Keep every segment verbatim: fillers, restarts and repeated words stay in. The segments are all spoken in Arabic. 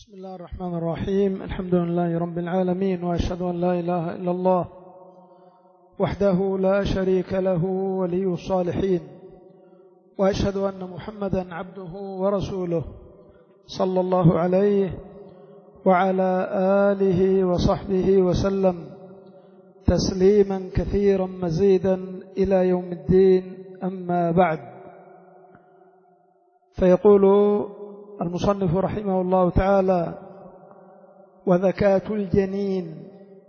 بسم الله الرحمن الرحيم. الحمد لله رب العالمين، وأشهد أن لا إله إلا الله وحده لا شريك له ولي الصالحين، وأشهد أن محمدا عبده ورسوله صلى الله عليه وعلى آله وصحبه وسلم تسليما كثيرا مزيدا إلى يوم الدين. أما بعد، فيقول المصنف رحمه الله تعالى: وذكاة الجنين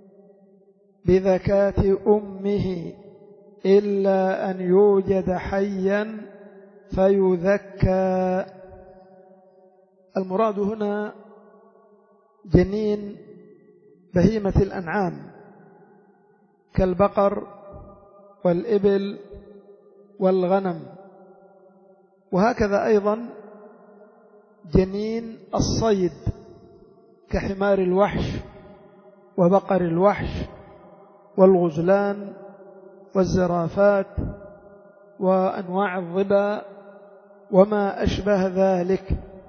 بذكاة أمه إلا أن يوجد حيا فيذكى. المراد هنا جنين بهيمة الأنعام كالبقر والإبل والغنم، وهكذا أيضا جنين الصيد كحمار الوحش وبقر الوحش والغزلان والزرافات وأنواع الظبا وما أشبه ذلك.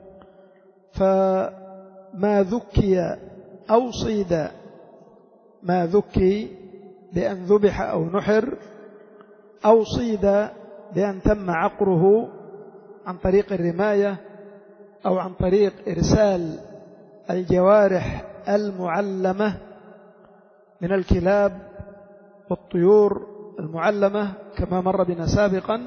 فما ذكي أو صيد، ما ذكي بأن ذبح أو نحر، أو صيد بأن تم عقره عن طريق الرماية أو عن طريق إرسال الجوارح المعلمة من الكلاب والطيور المعلمة كما مر بنا سابقا.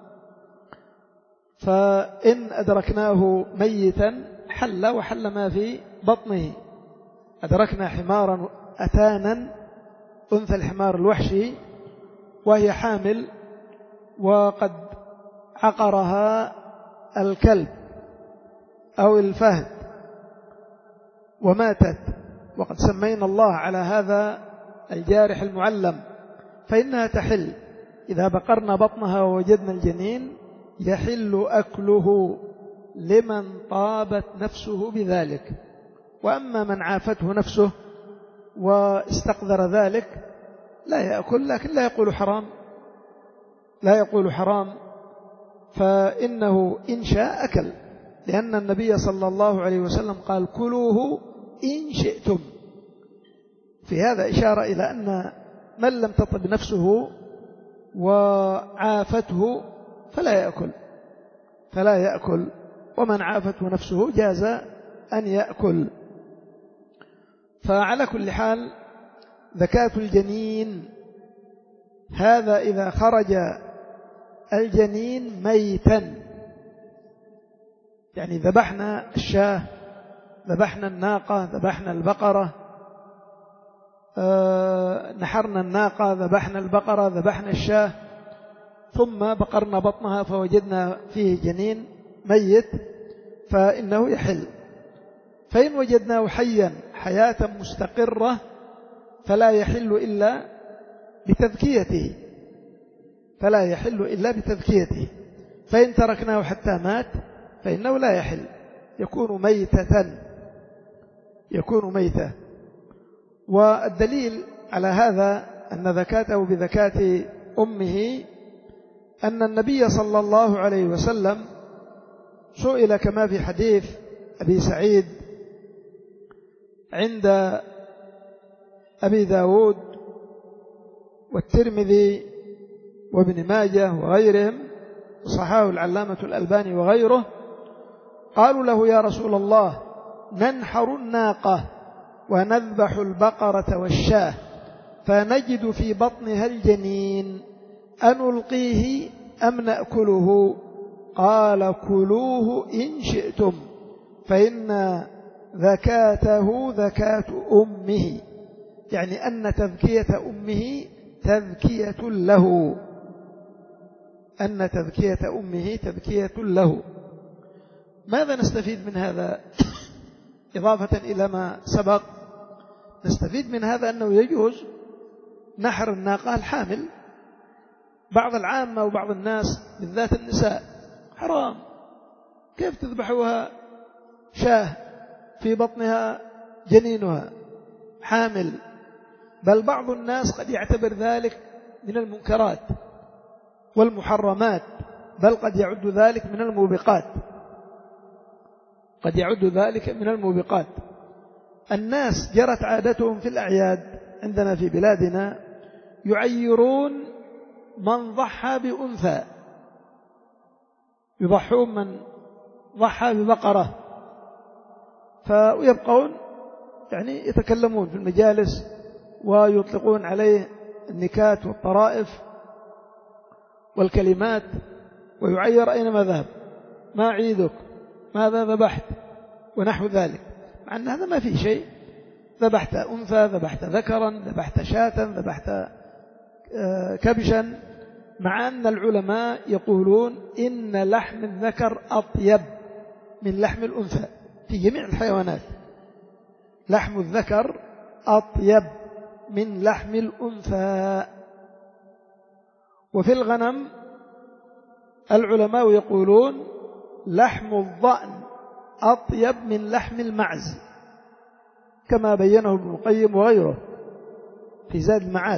فإن أدركناه ميتا حل وحل ما في بطنه. أدركنا حمارا أتانا أنثى الحمار الوحشي وهي حامل وقد عقرها الكلب أو الفهد وماتت، وقد سمينا الله على هذا الجارح المعلم، فإنها تحل. إذا بقرنا بطنها ووجدنا الجنين يحل أكله لمن طابت نفسه بذلك. وأما من عافته نفسه واستقذر ذلك لا يأكل، لكن لا يقول حرام، لا يقول حرام، فإنه إن شاء أكل، لأن النبي صلى الله عليه وسلم قال: كلوه إن شئتم. في هذا إشارة إلى أن من لم تطب نفسه وعافته فلا يأكل فلا يأكل ومن عافته نفسه جاز أن يأكل. فعلى كل حال ذكاة الجنين هذا إذا خرج الجنين ميتا، يعني ذبحنا الشاة، ذبحنا الناقة، ذبحنا البقرة، أه نحرنا الناقة، ذبحنا البقرة، ذبحنا الشاة، ثم بقرنا بطنها فوجدنا فيه جنين ميت، فإنه يحل. فإن وجدناه حيا حياة مستقرة فلا يحل إلا بتذكيته فلا يحل إلا بتذكيته فإن تركناه حتى مات فإنه لا يحل، يكون ميتة يكون ميتة. والدليل على هذا أن ذكاته بذكاة أمه أن النبي صلى الله عليه وسلم سئل كما في حديث أبي سعيد عند أبي داود والترمذي وابن ماجه وغيرهم، صححه العلامة الألباني وغيره، قالوا له: يا رسول الله، ننحر الناقة ونذبح البقرة والشاة فنجد في بطنها الجنين، أنلقيه أم نأكله؟ قال: كلوه إن شئتم، فإن ذكاته ذكاة أمه، يعني أن تذكية أمه تذكية له أن تذكية أمه تذكية له. ماذا نستفيد من هذا؟ إضافة إلى ما سبق، نستفيد من هذا أنه يجوز نحر الناقة الحامل. بعض العامة وبعض الناس بالذات النساء حرام، كيف تذبحوها شاه في بطنها جنينها حامل؟ بل بعض الناس قد يعتبر ذلك من المنكرات والمحرمات، بل قد يعد ذلك من الموبقات. قد يعد ذلك من الموبقات. الناس جرت عادتهم في الأعياد عندنا في بلادنا يعيرون من ضحى بأنثى، يضحون من ضحى ببقرة، فيبقون يعني يتكلمون في المجالس ويطلقون عليه النكات والطرائف والكلمات، ويعير أينما ذهب: ما عيدك، ماذا ذبحت، ونحو ذلك، مع أن هذا ما في شيء. ذبحت أنثى، ذبحت ذكرا، ذبحت شاة، ذبحت كبشا، مع أن العلماء يقولون إن لحم الذكر أطيب من لحم الأنثى في جميع الحيوانات. لحم الذكر أطيب من لحم الأنثى. وفي الغنم العلماء يقولون لحم الضأن أطيب من لحم المعز، كما بينه ابن القيم وغيره في زاد المعاد.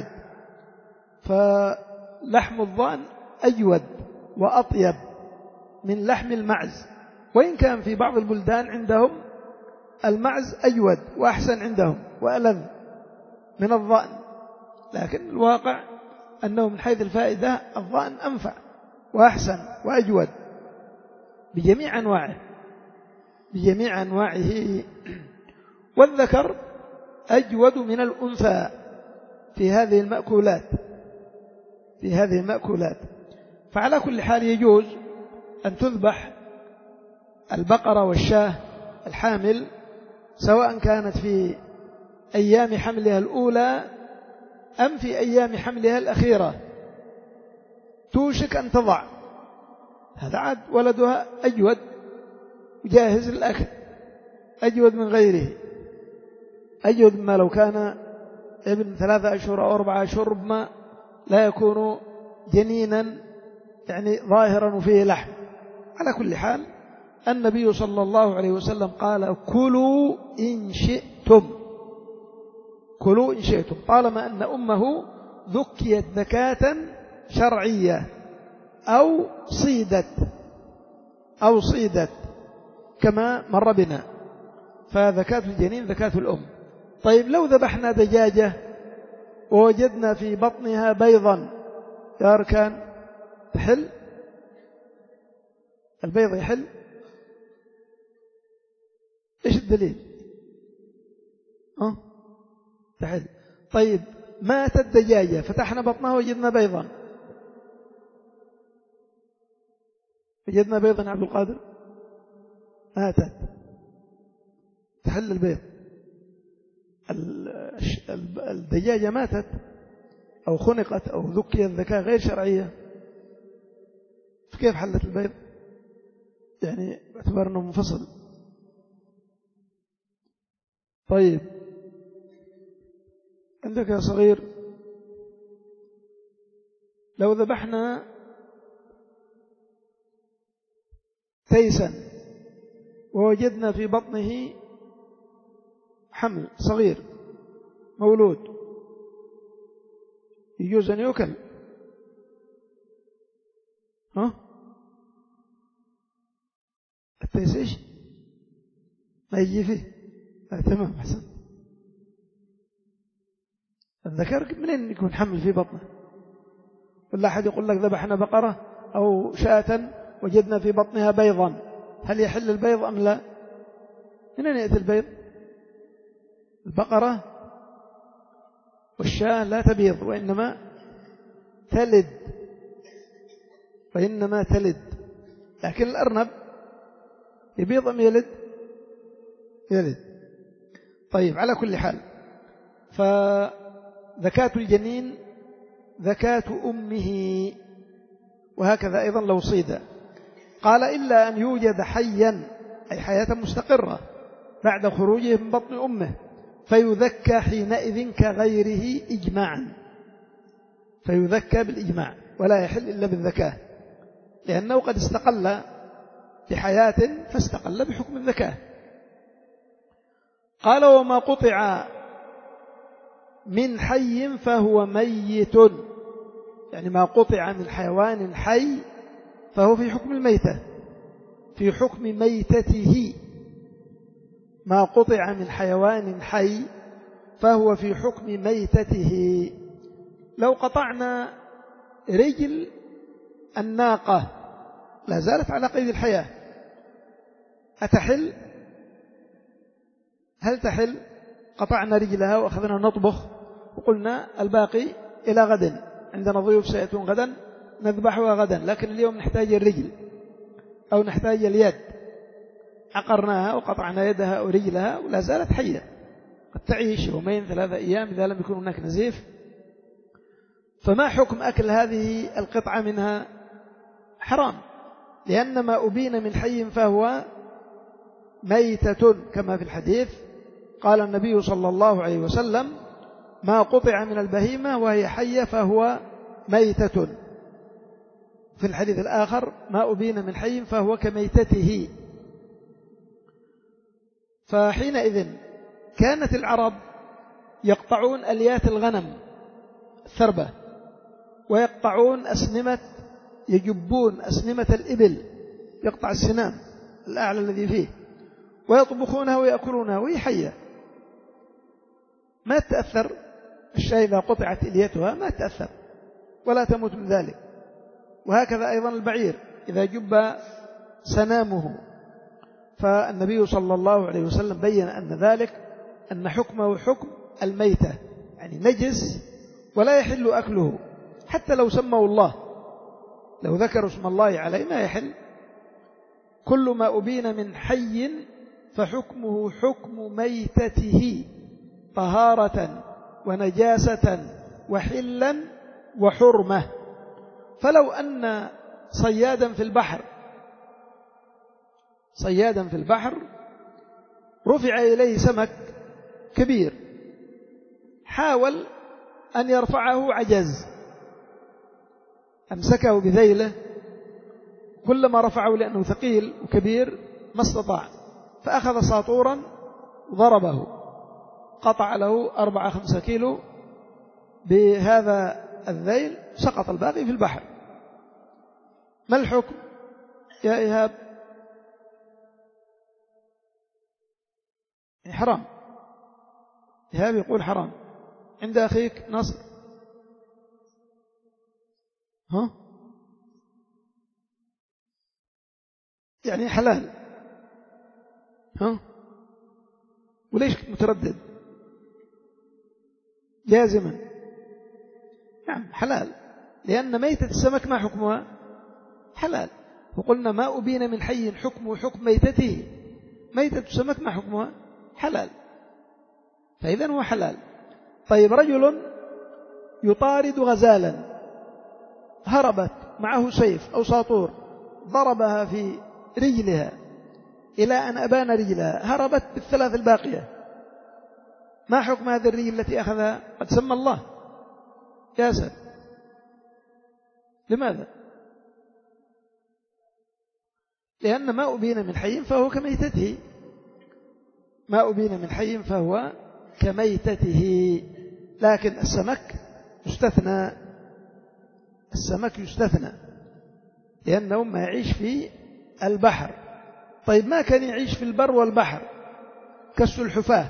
فلحم الضأن أجود وأطيب من لحم المعز، وإن كان في بعض البلدان عندهم المعز أجود وأحسن عندهم وألذ من الضأن، لكن الواقع أنه من حيث الفائدة الضأن أنفع وأحسن وأجود بجميع أنواعه بجميع أنواعه. والذكر أجود من الأنثى في هذه المأكولات في هذه المأكولات. فعلى كل حال يجوز أن تذبح البقرة والشاة الحامل، سواء كانت في أيام حملها الأولى أم في أيام حملها الأخيرة، توشك أن تضع، هذا عاد ولدها أجود جاهز للأكل، أجود من غيره، أجود مما لو كان ابن ثلاثة أشهر أو أربعة أشهر ربما لا يكون جنينا يعني ظاهرا وفيه لحم. على كل حال النبي صلى الله عليه وسلم قال: كلوا إن شئتم، كلوا إن شئتم، طالما أن أمه ذكيت ذكاة شرعية أو صيدت أو صيدت كما مر بنا، فذكاة الجنين ذكاة الأم. طيب لو ذبحنا دجاجة ووجدنا في بطنها بيضا يا أركان، تحل؟ البيض يحل؟ إيش الدليل؟ أه؟ تحل. طيب ماتت دجاجة، فتحنا بطنها وجدنا بيضا، وجدنا بيضا يا عبد القادر، ماتت، تحل البيض؟ الدجاجة ماتت أو خنقت أو ذكيت ذكاء غير شرعية، فكيف حلت البيض؟ يعني باعتبار أنه منفصل. طيب عندك يا صغير لو ذبحنا تيسا ووجدنا في بطنه حمل صغير مولود، يجوز أن يؤكل؟ ها؟ التيس إيش؟ ما يجي فيه؟ آه تمام، حسن. الذكر منين يكون حمل في بطنه؟ ولا أحد يقول لك ذبحنا بقرة أو شاة وجدنا في بطنها بيضا، هل يحل البيض أم لا؟ منين يأتي البيض؟ البقرة والشاة لا تبيض، وإنما تلد وإنما تلد لكن الأرنب يبيض أم يلد؟ يلد. طيب على كل حال، فذكاة الجنين ذكاة أمه، وهكذا أيضا لو صيد. قال: إلا أن يوجد حيا، أي حياة مستقرة بعد خروجه من بطن أمه، فيذكى حينئذ كغيره إجماعا، فيذكى بالإجماع، ولا يحل إلا بالذكاة، لأنه قد استقل بحياة فاستقل بحكم الذكاة. قال: وما قطع من حي فهو ميت، يعني ما قطع من حيوان حي فهو في حكم الميتة، في حكم ميتته ما قطع من حيوان حي فهو في حكم ميتته. لو قطعنا رجل الناقة لا زالت على قيد الحياة، أتحل؟ هل تحل؟ قطعنا رجلها وأخذنا نطبخ وقلنا الباقي إلى غد، عندنا ضيوف سيأتون غدا نذبحها غدا، لكن اليوم نحتاج الرجل أو نحتاج اليد، عقرناها وقطعنا يدها أو رجلها ولا زالت حية، قد تعيش يومين ثلاثة أيام إذا لم يكن هناك نزيف. فما حكم أكل هذه القطعة منها؟ حرام، لأن ما أبين من حي فهو ميتة، كما في الحديث قال النبي صلى الله عليه وسلم ما قطع من البهيمة وهي حية فهو ميتة. في الحديث الآخر ما أبين من حي فهو كميتته. فحينئذ كانت العرب يقطعون أليات الغنم الثربة، ويقطعون أسنمة، يجبون أسنمة الإبل، يقطع السنام الأعلى الذي فيه، ويطبخونها ويأكلونها وهي حية، ما تأثر. الشاة إذا قطعت إليتها ما تأثر ولا تموت من ذلك. وهكذا أيضا البعير إذا جب سنامه، فالنبي صلى الله عليه وسلم بين أن ذلك أن حكمه حكم الميتة، يعني نجس ولا يحل أكله، حتى لو سموا الله، لو ذكروا اسم الله عليه ما يحل. كل ما أبين من حي فحكمه حكم ميتته طهارة ونجاسة وحلا وحرمة. فلو أن صيادا في البحر صيادا في البحر رفع إليه سمك كبير، حاول أن يرفعه عجز، أمسكه بذيله، كلما رفعه لأنه ثقيل وكبير ما استطاع، فأخذ ساطورا ضربه، قطع له أربعة خمسة كيلو بهذا الذيل، سقط الباقي في البحر. ما الحكم يا إيهاب؟ حرام. إيهاب يقول حرام. عند أخيك نصر؟ ها؟ يعني حلال. ها؟ وليش متردد؟ جازما نعم حلال، لأن ميتة السمك ما حكمها؟ حلال. وقلنا ما أبين من حي حكمه حكم ميتته، ميتة السمك ما حكمها؟ حلال، فإذا هو حلال. طيب رجل يطارد غزالا، هربت معه سيف أو ساطور، ضربها في رجلها إلى أن أبان رجلها، هربت بالثلاث الباقية، ما حكم هذه الرجل التي أخذها؟ قد سمى الله ياسر. لماذا؟ لأن ما أبين من حي فهو كميتته، ما أبين من حي فهو كميتته. لكن السمك يستثنى، السمك يستثنى لأنه ما يعيش في البحر. طيب ما كان يعيش في البر والبحر كالسلحفاة،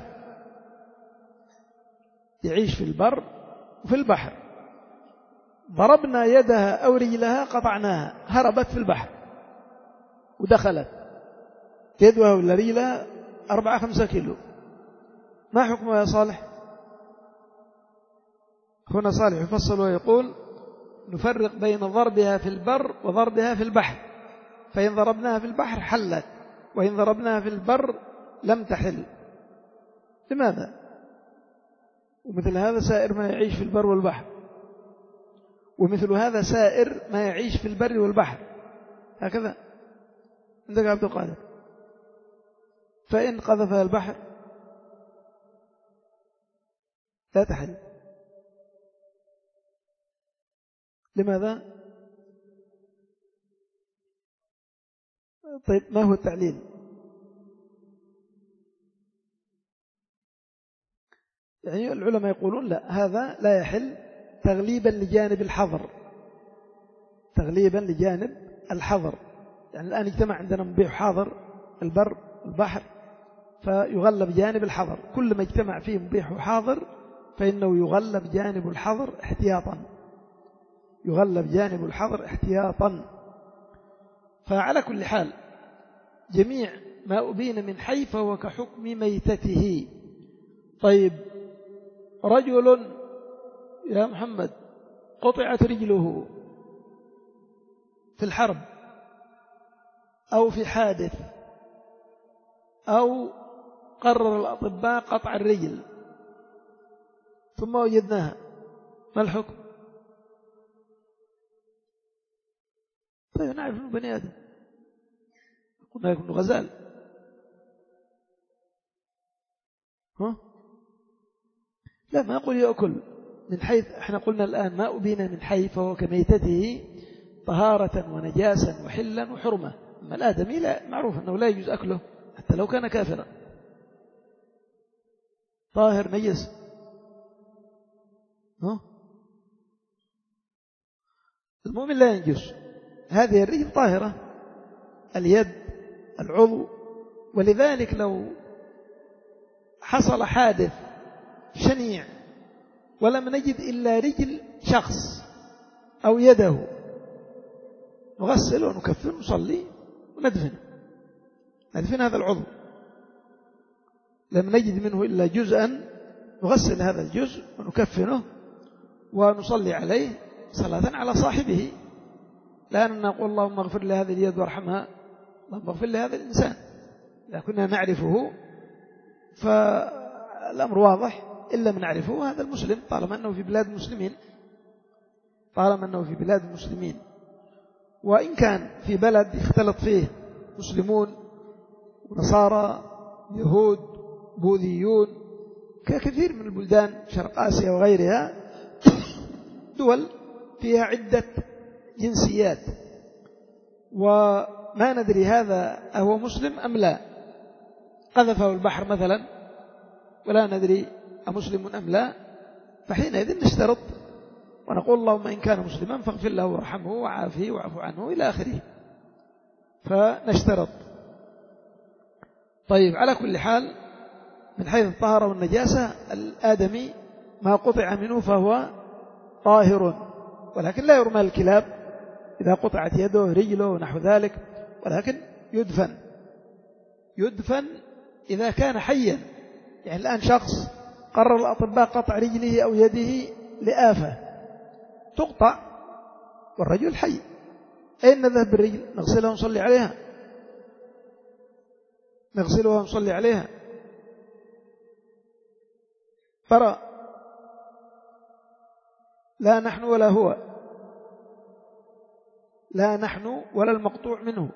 يعيش في البر وفي البحر، ضربنا يدها أو رجلها قطعناها، هربت في البحر ودخلت يدها ولا رجلها أربعة خمسة كيلو، ما حكمها يا صالح؟ هنا صالح يفصل ويقول نفرق بين ضربها في البر وضربها في البحر، فإن ضربناها في البحر حلت، وإن ضربناها في البر لم تحل. لماذا؟ ومثل هذا سائر ما يعيش في البر والبحر، ومثل هذا سائر ما يعيش في البر والبحر، هكذا. عندك عبد القادر؟ فإن قذفها البحر لا تحل. لماذا؟ طيب ما هو التعليل؟ يعني العلماء يقولون لا، هذا لا يحل تغليبا لجانب الحظر، تغليبا لجانب الحظر. يعني الآن اجتمع عندنا مبيح حاضر البر البحر، فيغلب جانب الحظر. كل ما اجتمع فيه مبيح وحاضر فإنه يغلب جانب الحظر احتياطا، يغلب جانب الحظر احتياطا. فعلى كل حال جميع ما أبين من حي فهو كحكم ميتته. طيب رجل يا محمد قطعت رجله في الحرب أو في حادث أو قرر الأطباء قطع الرجل ثم وجدناها، ما الحكم؟ طيب نعرف أنه بني آدم، قلنا يكون غزال، ها؟ لا ما أقول يأكل من حيث احنا قلنا الآن ما أبينا من حي فهو كميتته طهارة ونجاسا وحلا وحرمة. أما الآدمي لا، معروف أنه لا يجوز أكله حتى لو كان كافرا، طاهر نجس. ها؟ المؤمن لا ينجس. هذه الرجل طاهرة، اليد، العضو. ولذلك لو حصل حادث شنيع ولم نجد إلا رجل شخص أو يده، نغسل ونكفن ونصلي وندفن، ندفن هذا العضو. لم نجد منه إلا جزءا، نغسل هذا الجزء ونكفنه ونصلي عليه صلاة على صاحبه، لا أن نقول اللهم اغفر لهذه اليد وارحمها، اللهم اغفر لهذا الإنسان. إذا كنا نعرفه فالأمر واضح، إلا من نعرفه هذا المسلم طالما أنه في بلاد المسلمين، طالما أنه في بلاد المسلمين. وإن كان في بلد يختلط فيه مسلمون ونصارى يهود بوذيون ككثير من البلدان شرق آسيا وغيرها، دول فيها عدة جنسيات، وما ندري هذا هو مسلم أم لا، قذفه البحر مثلا ولا ندري أمسلم أم لا، فحينئذ نشترط ونقول اللهم إن كان مسلما فاغفر له وارحمه وعافه وعفو عنه إلى آخره، فنشترط. طيب على كل حال من حيث الطهارة والنجاسة الآدمي ما قطع منه فهو طاهر، ولكن لا يرمى الكلاب إذا قطعت يده رجله ونحو ذلك، ولكن يدفن، يدفن إذا كان حيا. يعني الآن شخص قرر الأطباء قطع رجله أو يده لآفة، تقطع والرجل حي، أين نذهب بالرجل؟ نغسلها ونصلي عليها، نغسلها ونصلي عليها ترى، لا نحن ولا هو، لا نحن ولا المقطوع منه.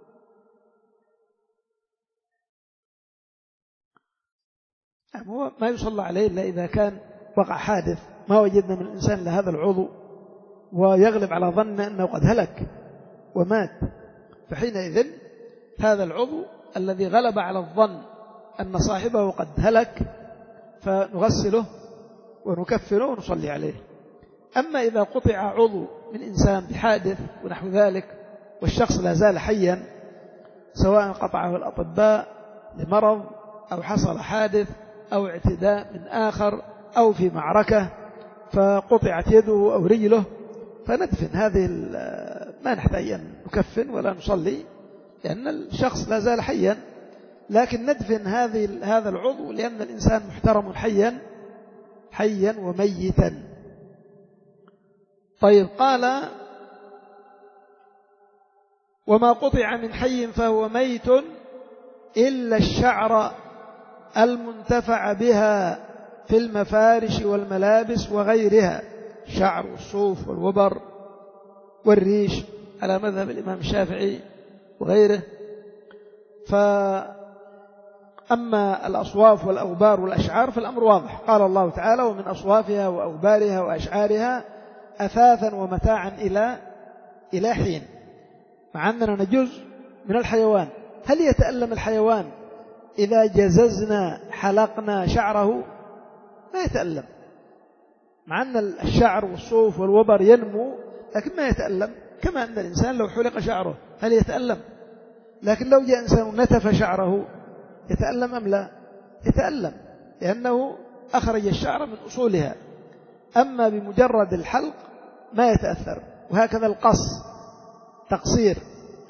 هو ما يصلى عليه إلا إذا كان وقع حادث ما وجدنا من الإنسان لهذا العضو ويغلب على ظن أنه قد هلك ومات، فحينئذ هذا العضو الذي غلب على الظن أن صاحبه قد هلك فنغسله ونكفنه ونصلي عليه. أما إذا قطع عضو من إنسان بحادث ونحو ذلك والشخص لا زال حيا، سواء قطعه الأطباء لمرض أو حصل حادث أو اعتداء من آخر أو في معركة فقطعت يده أو رجله، فندفن هذه، ما نحتاج أن نكفن ولا نصلي لأن الشخص لا زال حيا، لكن ندفن هذه هذا العضو لأن الإنسان محترم حيا حيا وميتا. طيب قال وما قطع من حي فهو ميت إلا الشعر المنتفع بها في المفارش والملابس وغيرها، شعر والصوف والوبر والريش على مذهب الإمام الشافعي وغيره. فأما الأصواف والأوبار والأشعار فالأمر واضح، قال الله تعالى ومن أصوافها وأوبارها وأشعارها أثاثا ومتاعا إلى إلى حين، مع أننا نجوز من الحيوان. هل يتألم الحيوان إذا جززنا حلقنا شعره؟ ما يتألم، مع أن الشعر والصوف والوبر ينمو لكن ما يتألم، كما أن الإنسان لو حلق شعره هل يتألم؟ لكن لو جاء إنسان نتف شعره يتألم أم لا؟ يتألم، لأنه أخرج الشعر من أصولها. أما بمجرد الحلق ما يتأثر. وهكذا القص، تقصير.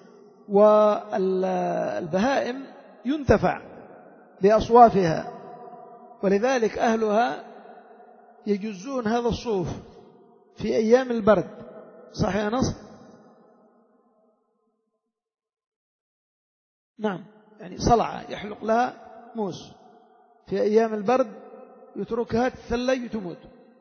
والبهائم ينتفع بأصوافها، ولذلك أهلها يجزون هذا الصوف في أيام البرد. صح يا نصر؟ نعم، يعني صلعة يحلق لها موس في أيام البرد، يتركها تثلج وتموت.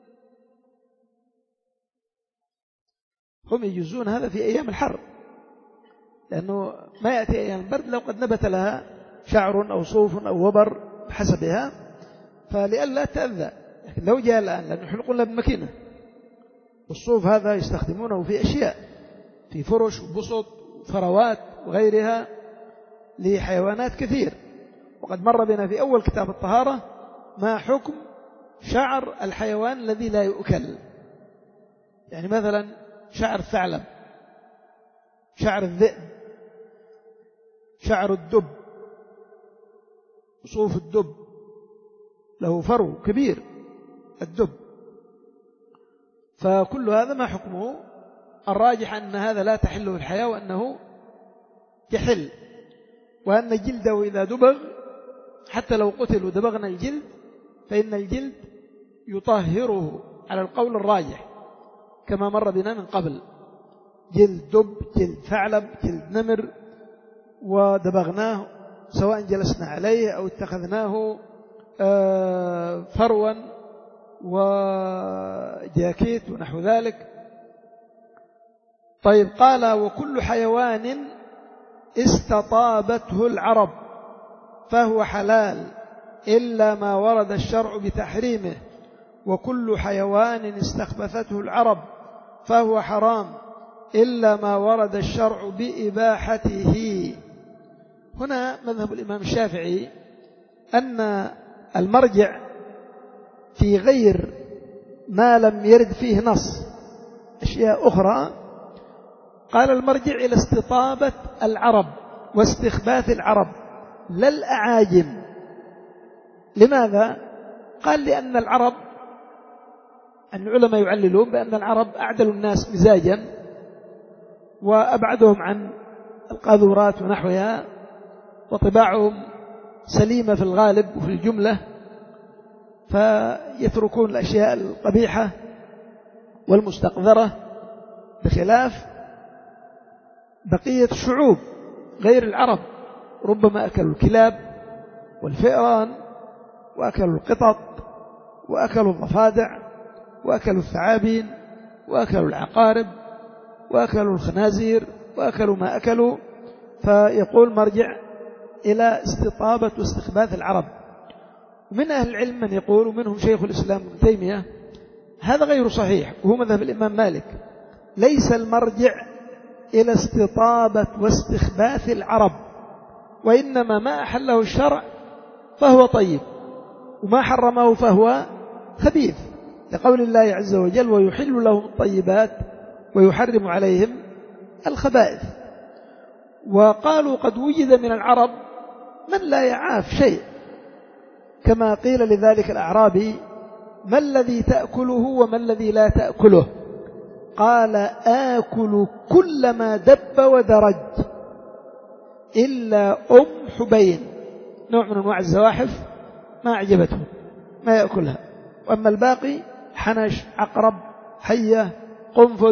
هم يجزون هذا في أيام الحر، لأنه ما يأتي أيام البرد لو قد نبت لها شعر أو صوف أو وبر بحسبها، فلئلا تأذى. لكن لو جاء الآن، لأنه يحلقون لها بمكينة، والصوف هذا يستخدمونه في أشياء، في فرش وبسط وفروات وغيرها لحيوانات كثير. وقد مر بنا في أول كتاب الطهارة ما حكم شعر الحيوان الذي لا يؤكل، يعني مثلا شعر الثعلب، شعر الذئب، شعر الدب، صوف الدب له فرو كبير الدب، فكل هذا ما حكمه؟ الراجح أن هذا لا تحله الحياة، وأنه يحل، وأن جلده إذا دبغ حتى لو قتل ودبغنا الجلد فإن الجلد يطهره على القول الراجح، كما مر بنا من قبل. جلد دب، جلد ثعلب، جلد نمر، ودبغناه سواء جلسنا عليه أو اتخذناه فروا وجاكيت ونحو ذلك. طيب، قال: وكل حيوان استطابته العرب فهو حلال إلا ما ورد الشرع بتحريمه، وكل حيوان استخبثته العرب فهو حرام إلا ما ورد الشرع بإباحته. هنا مذهب الإمام الشافعي أن المرجع في غير ما لم يرد فيه نص أشياء أخرى، قال المرجع إلى استطابة العرب واستخباث العرب لا الأعاجم. لماذا؟ قال: لأن العرب، العلماء يعللون بأن العرب أعدل الناس مزاجا وأبعدهم عن القاذورات ونحوها، وطباعهم سليمة في الغالب وفي الجملة، فيتركون الأشياء القبيحة والمستقذرة، بخلاف بقية الشعوب غير العرب. ربما أكلوا الكلاب والفئران، وأكلوا القطط، وأكلوا الضفادع، وأكلوا الثعابين، وأكلوا العقارب، وأكلوا الخنازير، وأكلوا ما أكلوا. فيقول مرجع إلى استطابة واستخباث العرب. ومن أهل العلم من يقول، ومنهم شيخ الإسلام ابن تيمية، هذا غير صحيح، وهو مذهب الإمام مالك، ليس المرجع إلى استطابة واستخباث العرب، وإنما ما أحله الشرع فهو طيب، وما حرمه فهو خبيث، لقول الله عز وجل: ويحل لهم الطيبات ويحرم عليهم الخبائث. وقالوا: قد وجد من العرب من لا يعاف شيء، كما قيل لذلك الأعرابي: ما الذي تأكله وما الذي لا تأكله؟ قال: آكل كل ما دب ودرج إلا أم حبين، نوع من أنواع الزواحف ما أعجبته ما يأكلها، وأما الباقي حنش، عقرب، حية، قنفذ،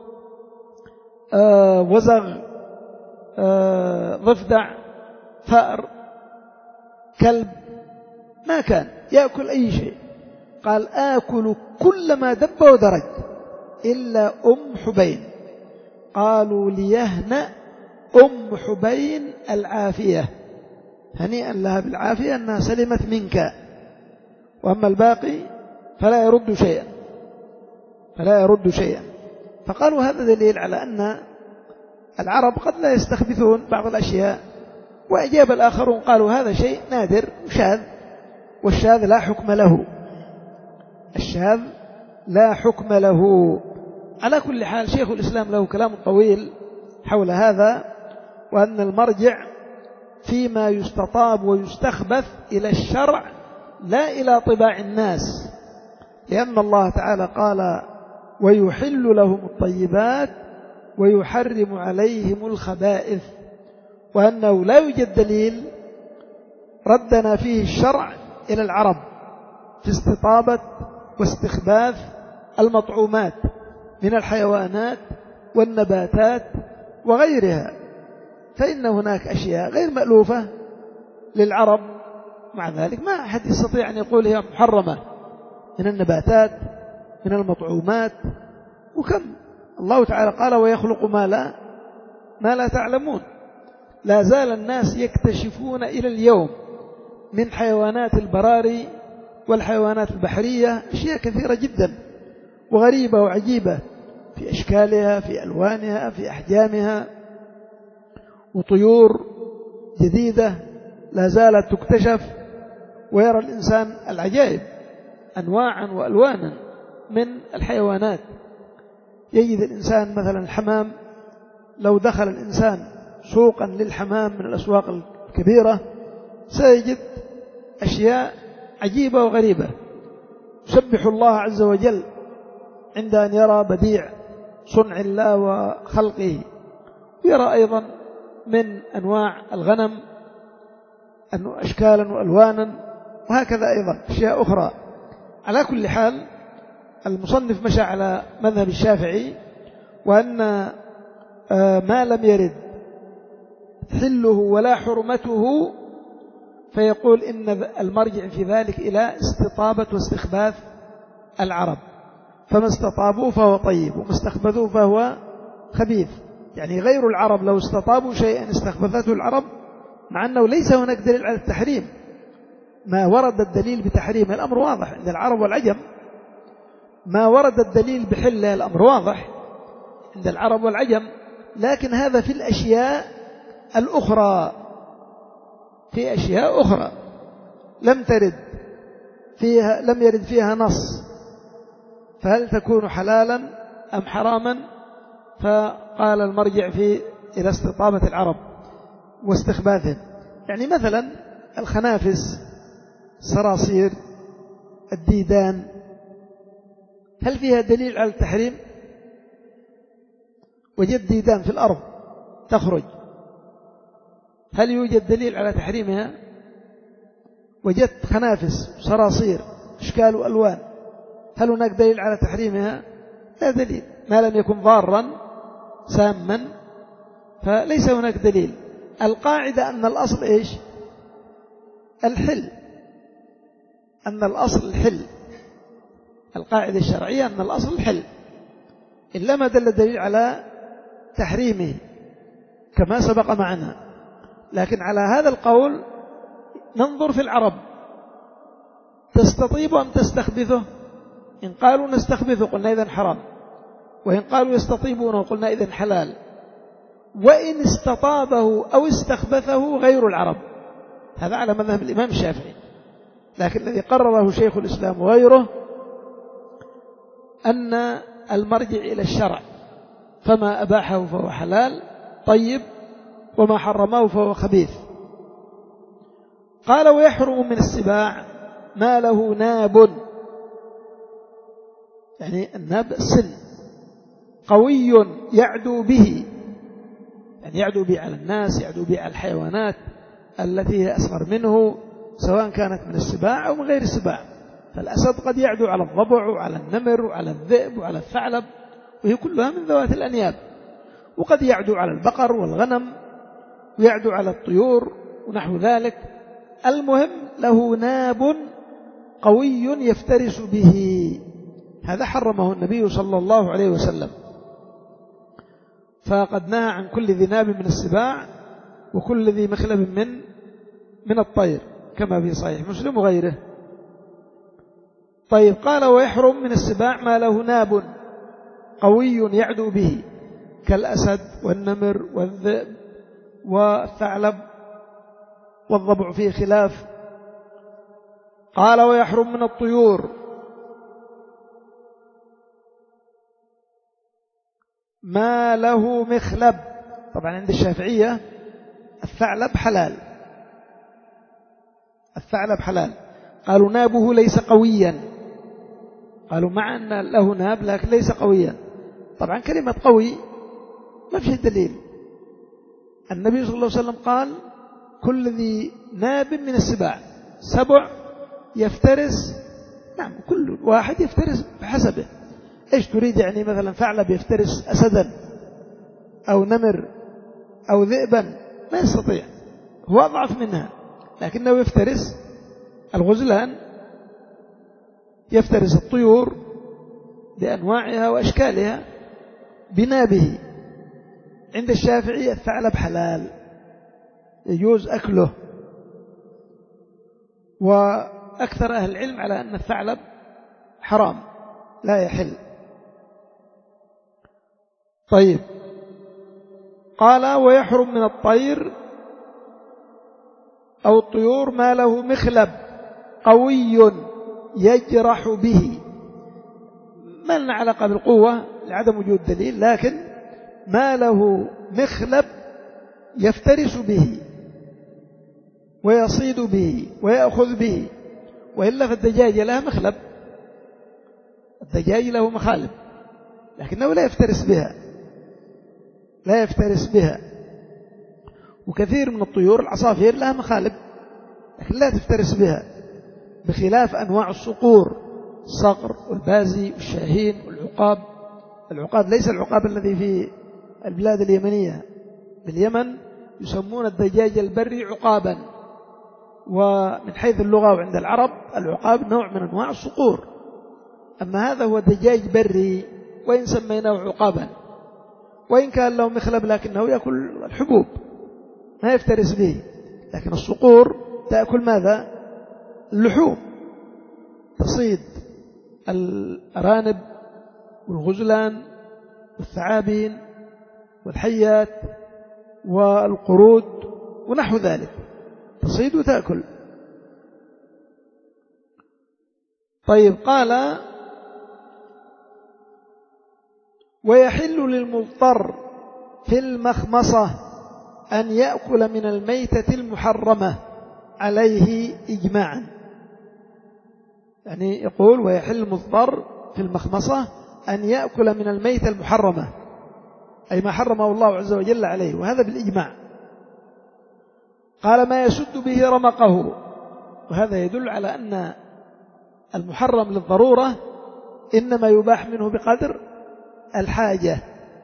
آه وزغ، آه ضفدع، فأر، كلب، ما كان يأكل أي شيء. قال: آكل كل ما دب ودرج إلا أم حبين. قالوا: ليهنأ أم حبين العافية، هنيئا لها بالعافية أنها سلمت منك، وأما الباقي فلا يرد شيئا فلا يرد شيئا. فقالوا هذا دليل على أن العرب قد لا يستخبثون بعض الأشياء. وأجاب الآخرون قالوا: هذا شيء نادر وشاذ، والشاذ لا حكم له، الشاذ لا حكم له. على كل حال، شيخ الإسلام له كلام طويل حول هذا، وأن المرجع فيما يستطاب ويستخبث إلى الشرع لا إلى طباع الناس، لأن الله تعالى قال ويحل لهم الطيبات ويحرم عليهم الخبائث، وأنه لا يوجد دليل ردنا فيه الشرع إلى العرب في استطابة واستخباث المطعومات من الحيوانات والنباتات وغيرها، فإن هناك أشياء غير مألوفة للعرب، مع ذلك ما أحد يستطيع أن يقول هي محرمة من النباتات من المطعومات. وكم الله تعالى قال ويخلق ما لا ما لا تعلمون. لا زال الناس يكتشفون إلى اليوم من حيوانات البراري والحيوانات البحرية أشياء كثيرة جدا وغريبة وعجيبة في أشكالها في ألوانها في أحجامها، وطيور جديدة لا زالت تكتشف، ويرى الإنسان العجائب أنواعا وألوانا من الحيوانات. يجد الإنسان مثلا الحمام، لو دخل الإنسان سوقا للحمام من الأسواق الكبيرة سيجد أشياء عجيبة وغريبة. يسبح الله عز وجل عند أن يرى بديع صنع الله وخلقه، ويرى أيضا من أنواع الغنم أشكالا وألوانا، وهكذا أيضا أشياء أخرى. على كل حال المصنف مشى على مذهب الشافعي، وأن ما لم يرد حله ولا حرمته فيقول إن المرجع في ذلك إلى استطابة واستخباث العرب، فما استطابوه فهو طيب وما استخبثوه فهو خبيث. يعني غير العرب لو استطابوا شيئا استخبثته العرب، مع أنه ليس هناك دليل على التحريم، ما ورد الدليل بتحريم الأمر واضح عند العرب والعجم، ما ورد الدليل بحله الأمر واضح عند العرب والعجم، لكن هذا في الأشياء الأخرى، في أشياء أخرى لم ترد فيها لم يرد فيها نص، فهل تكون حلالا أم حراما؟ فقال المرجع في إلى استطابة العرب واستخباثهم. يعني مثلا الخنافس، الصراصير، الديدان، هل فيها دليل على التحريم؟ وجد ديدان في الأرض تخرج، هل يوجد دليل على تحريمها؟ وجدت خنافس صراصير أشكال وألوان، هل هناك دليل على تحريمها؟ لا دليل، ما لم يكن ضارا ساما فليس هناك دليل. القاعدة أن الأصل إيش؟ الحل، أن الأصل الحل، القاعدة الشرعية أن الأصل الحل، إلا ما دل دليل على تحريمه كما سبق معنا. لكن على هذا القول ننظر في العرب، تستطيب أم تستخبثه؟ إن قالوا نستخبثه قلنا إذن حرام، وإن قالوا يستطيبونه قلنا إذن حلال. وإن استطابه أو استخبثه غير العرب، هذا على مذهب الإمام الشافعي. لكن الذي قرره شيخ الإسلام وغيره أن المرجع إلى الشرع، فما أباحه فهو حلال طيب، وما حرمه فهو خبيث. قال ويحرم من السباع ما له ناب، يعني الناب السن، قوي يعدو به، يعني يعدو به على الناس، يعدو به على الحيوانات التي هي أصغر منه، سواء كانت من السباع أو من غير السباع. فالأسد قد يعدو على الضبع وعلى النمر وعلى الذئب وعلى الثعلب، وهي كلها من ذوات الأنياب، وقد يعدو على البقر والغنم، ويعدو على الطيور ونحو ذلك. المهم له ناب قوي يفترس به، هذا حرمه النبي صلى الله عليه وسلم، فقد نهى عن كل ذي ناب من السباع وكل ذي مخلب من من الطير، كما في صحيح مسلم وغيره. طيب قال ويحرم من السباع ما له ناب قوي يعدو به، كالأسد والنمر والذئب والثعلب، والضبع فيه خلاف. قال ويحرم من الطيور ما له مخلب، طبعا عند الشافعية الثعلب حلال الثعلب حلال. قالوا نابه ليس قويا، قالوا مع أن له ناب لكن ليس قويا. طبعا كلمة قوي ما فيه دليل. النبي صلى الله عليه وسلم قال كل ذي ناب من السباع، سبع يفترس، نعم كل واحد يفترس بحسبه. إيش تريد يعني مثلا ثعلب يفترس أسدا أو نمر أو ذئبا؟ ما يستطيع، هو أضعف منها، لكنه يفترس الغزلان، يفترس الطيور بأنواعها وأشكالها بنابه. عند الشافعي الثعلب حلال يجوز أكله، وأكثر أهل العلم على أن الثعلب حرام لا يحل. طيب، قال ويحرم من الطير أو الطيور ما له مخلب قوي يجرح به. ما لنا علاقة بالقوة لعدم وجود دليل، لكن ما له مخلب يفترس به ويصيد به ويأخذ به. وإلا فالدجاج لها مخلب، الدجاج له مخالب لكنه لا يفترس بها، لا يفترس بها. وكثير من الطيور العصافير لها مخالب لكن لا تفترس بها، بخلاف أنواع الصقور، الصقر والبازي والشاهين والعقاب. العقاب ليس العقاب الذي في البلاد اليمنية، باليمن يسمون الدجاج البري عقابا، ومن حيث اللغة وعند العرب العقاب نوع من أنواع الصقور. أما هذا هو دجاج بري وإن سميناه عقابا، وإن كان له مخلب لكنه يأكل الحبوب ما يفترس به. لكن الصقور تأكل ماذا؟ اللحوم، تصيد الأرانب والغزلان والثعابين والحيات والقرود ونحو ذلك، تصيد وتأكل. طيب، قال ويحل للمضطر في المخمصة أن يأكل من الميتة المحرمة عليه إجماعا. يعني يقول ويحل المضطر في المخمصة أن يأكل من الميتة المحرمة، أي ما حرمه الله عز وجل عليه، وهذا بالإجماع. قال ما يسد به رمقه، وهذا يدل على أن المحرم للضرورة إنما يباح منه بقدر الحاجة،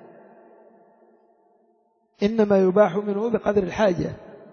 إنما يباح منه بقدر الحاجة،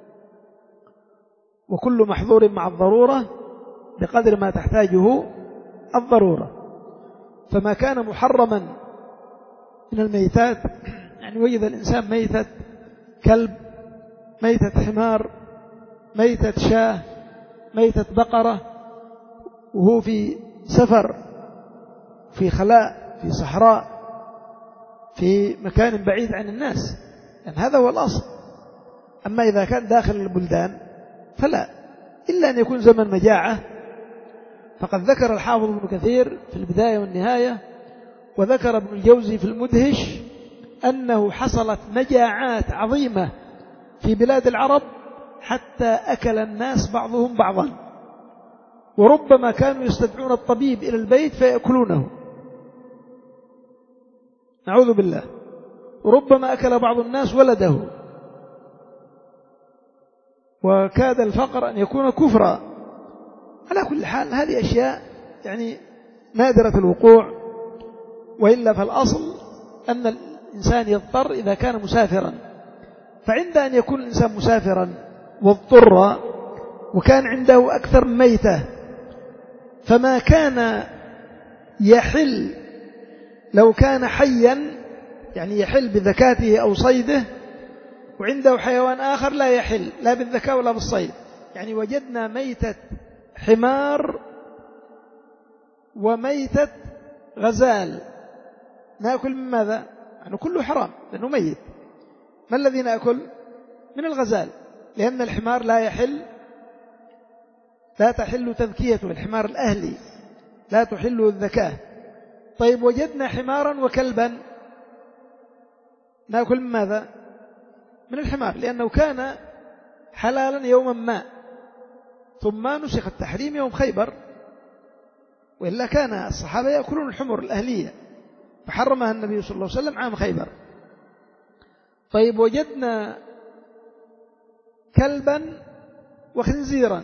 وكل محظور مع الضرورة بقدر ما تحتاجه الضرورة. فما كان محرما من الميتات، يعني وجد الإنسان ميتة كلب، ميتة حمار، ميتة شاه، ميتة بقرة، وهو في سفر، في خلاء، في صحراء، في مكان بعيد عن الناس، يعني هذا هو الأصل. أما إذا كان داخل البلدان فلا، إلا أن يكون زمن مجاعة. فقد ذكر الحافظ ابن كثير في البداية والنهاية، وذكر ابن الجوزي في المدهش، أنه حصلت مجاعات عظيمة في بلاد العرب حتى أكل الناس بعضهم بعضا، وربما كانوا يستدعون الطبيب إلى البيت فيأكلونه، نعوذ بالله. وربما أكل بعض الناس ولده، وكاد الفقر أن يكون كفرا. على كل حال هذه أشياء يعني نادرة الوقوع، وإلا فالأصل أن الإنسان يضطر إذا كان مسافرا. فعند أن يكون الإنسان مسافرا واضطر وكان عنده أكثر من ميتة، فما كان يحل لو كان حيا، يعني يحل بذكاته أو صيده، وعنده حيوان آخر لا يحل لا بالذكاء ولا بالصيد. يعني وجدنا ميتة حمار وميتة غزال، نأكل من ماذا؟ يعني كله حرام لأنه ميت. ما الذي نأكل؟ من الغزال، لأن الحمار لا يحل، لا تحل تذكيته، الحمار الأهلي لا تحل الذكاة. طيب، وجدنا حمارا وكلبا، نأكل من ماذا؟ من الحمار، لأنه كان حلالا يوما ما، ثم نسخ التحريم يوم خيبر، وإلا كان الصحابة يأكلون الحمر الأهلية فحرمها النبي صلى الله عليه وسلم عام خيبر. طيب وجدنا كلبا وخنزيرا،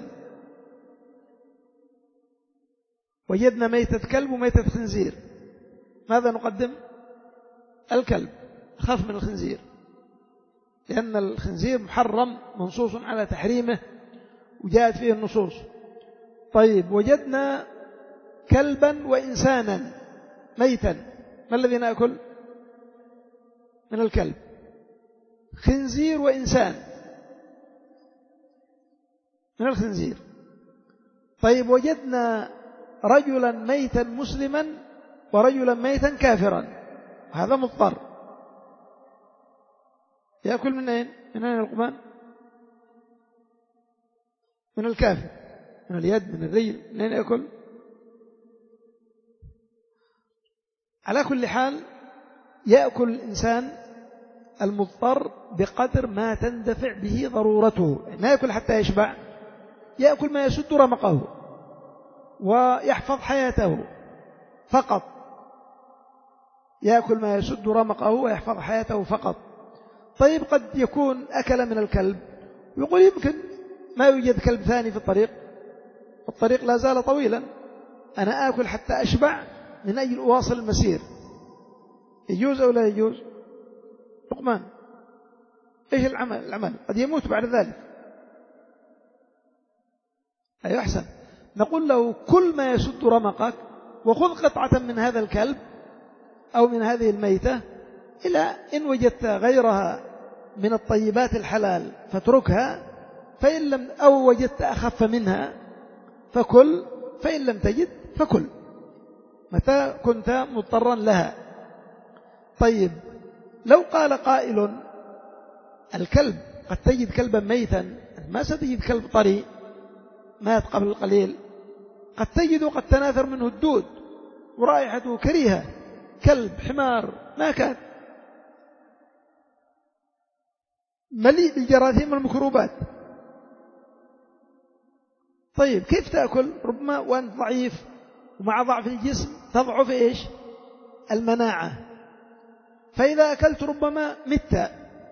وجدنا ميتة كلب وميتة خنزير، ماذا نقدم؟ الكلب خاف من الخنزير، لأن الخنزير محرم منصوص على تحريمه وجاءت فيه النصوص. طيب وجدنا كلبا وإنسانا ميتا، ما الذي نأكل من الكلب؟ خنزير وإنسان من الخنزير. طيب وجدنا رجلا ميتا مسلما ورجلا ميتا كافرا، هذا مضطر، يأكل من أين؟ من أين القمان؟ من الكافر، من اليد، من الرجل، من أين يأكل؟ على كل حال يأكل الإنسان المضطر بقدر ما تندفع به ضرورته، ما يأكل حتى يشبع، يأكل ما يسد رمقه ويحفظ حياته فقط، يأكل ما يسد رمقه ويحفظ حياته فقط. طيب قد يكون أكل من الكلب، يقول يمكن ما يوجد كلب ثاني في الطريق، الطريق لا زال طويلا، أنا آكل حتى أشبع من أجل أواصل المسير، يجوز أو لا يجوز؟ لقمان إيش العمل؟ العمل قد يموت بعد ذلك. أي أحسن، نقول له كل ما يسد رمقك وخذ قطعة من هذا الكلب أو من هذه الميتة، إلى إن وجدت غيرها من الطيبات الحلال فاتركها، فإن لم أو وجدت أخف منها فكل، فإن لم تجد فكل متى كنت مضطرا لها. طيب لو قال قائل الكلب قد تجد كلبا ميتا، ما ستجد كلب طري مات قبل قليل، قد تجد قد تناثر منه الدود ورائحته كريهة، كلب حمار ما كان مليء بالجراثيم والميكروبات. طيب كيف تأكل؟ ربما وأنت ضعيف ومع ضعف الجسم تضعف إيش؟ المناعة، فإذا أكلت ربما مت.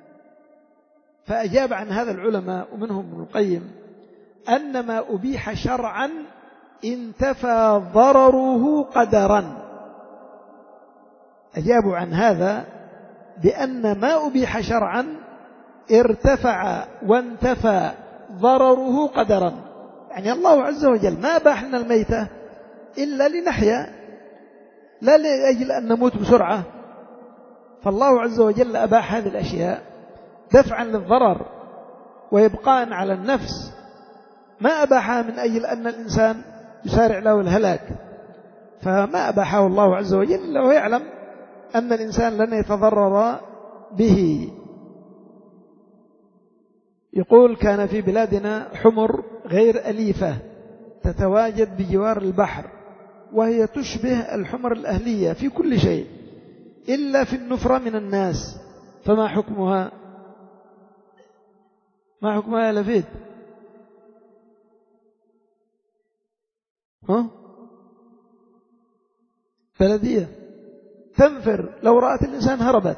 فأجاب عن هذا العلماء ومنهم ابن القيم أن ما أبيح شرعا انتفى ضرره قدرا، أجابوا عن هذا بأن ما أبيح شرعا ارتفع وانتفى ضرره قدرا، يعني الله عز وجل ما أباح لنا الميتة إلا لنحيا، لا لأجل أن نموت بسرعة، فالله عز وجل أباح هذه الأشياء دفعا للضرر ويبقاء على النفس، ما أباحها من أجل أن الإنسان يسارع له الهلاك، فما أباحه الله عز وجل إلا وهو يعلم أن الإنسان لن يتضرر به. يقول كان في بلادنا حمر غير أليفة تتواجد بجوار البحر، وهي تشبه الحمر الأهلية في كل شيء إلا في النفرة من الناس، فما حكمها؟ ما حكمها يا لفيد؟ ها؟ بلدية تنفر، لو رأت الإنسان هربت.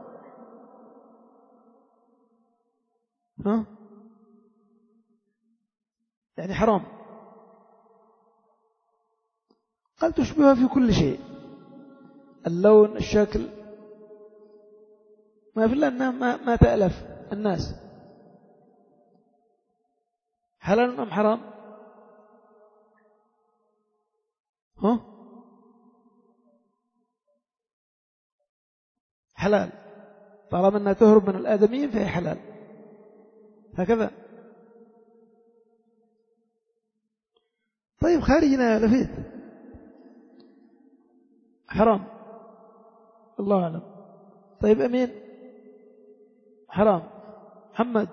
ها؟ يعني حرام. قال تشبهها في كل شيء، اللون، الشكل، ما في إلا أنها ما, ما تألف الناس. حلال أم حرام؟ ها؟ حلال، طالما أنها تهرب من الآدميين فهي حلال، هكذا. طيب خارجنا يا لفيت حرام، الله أعلم. طيب أمين حرام. محمد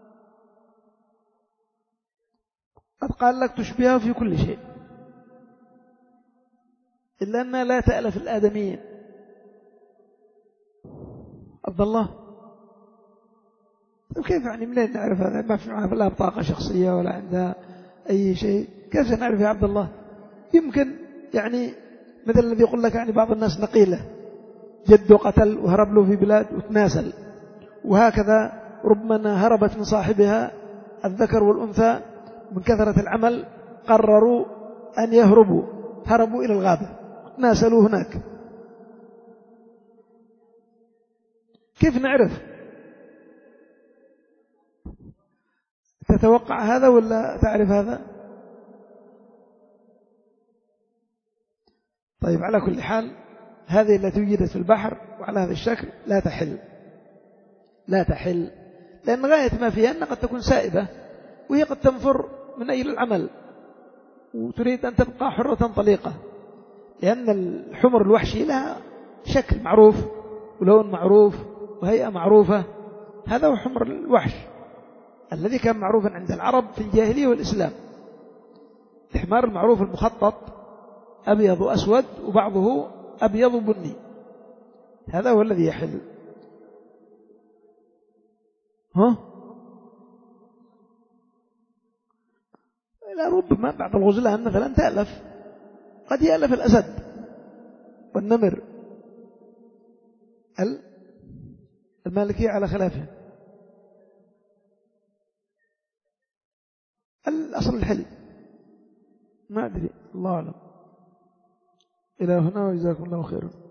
قد قال لك تشبهه في كل شيء إلا أنها لا تألف الآدميين. عبد الله كيف يعني منين نعرف هذا؟ ما في معها لا بطاقة شخصية ولا عندها أي شيء. كيف سنعرف يا عبد الله؟ يمكن يعني مثل الذي يقول لك يعني بعض الناس نقيلة، جده قتل وهرب له في بلاد وتناسل، وهكذا ربما هربت من صاحبها الذكر والأنثى من كثرة العمل، قرروا أن يهربوا، هربوا إلى الغابة ناسلوا هناك. كيف نعرف؟ تتوقع هذا ولا تعرف هذا؟ طيب، على كل حال هذه التي وجدت في البحر وعلى هذا الشكل لا تحل، لا تحل، لأن غاية ما فيها أنها قد تكون سائبة، وهي قد تنفر من أجل العمل وتريد أن تبقى حرة طليقة، لأن الحمر الوحشي لها شكل معروف ولون معروف وهيئة معروفة. هذا هو حمر الوحش الذي كان معروفا عند العرب في الجاهلية والإسلام. الحمار المعروف المخطط أبيض وأسود وبعضه أبيض بني، هذا هو الذي يحل. ها؟ لا، ربما بعض الغزلان مثلا تألف، قد يألف الأسد والنمر. المالكية على خلافه، الأصل الحل، ما أدري، الله أعلم. إلى هنا وجزاكم الله خيرا.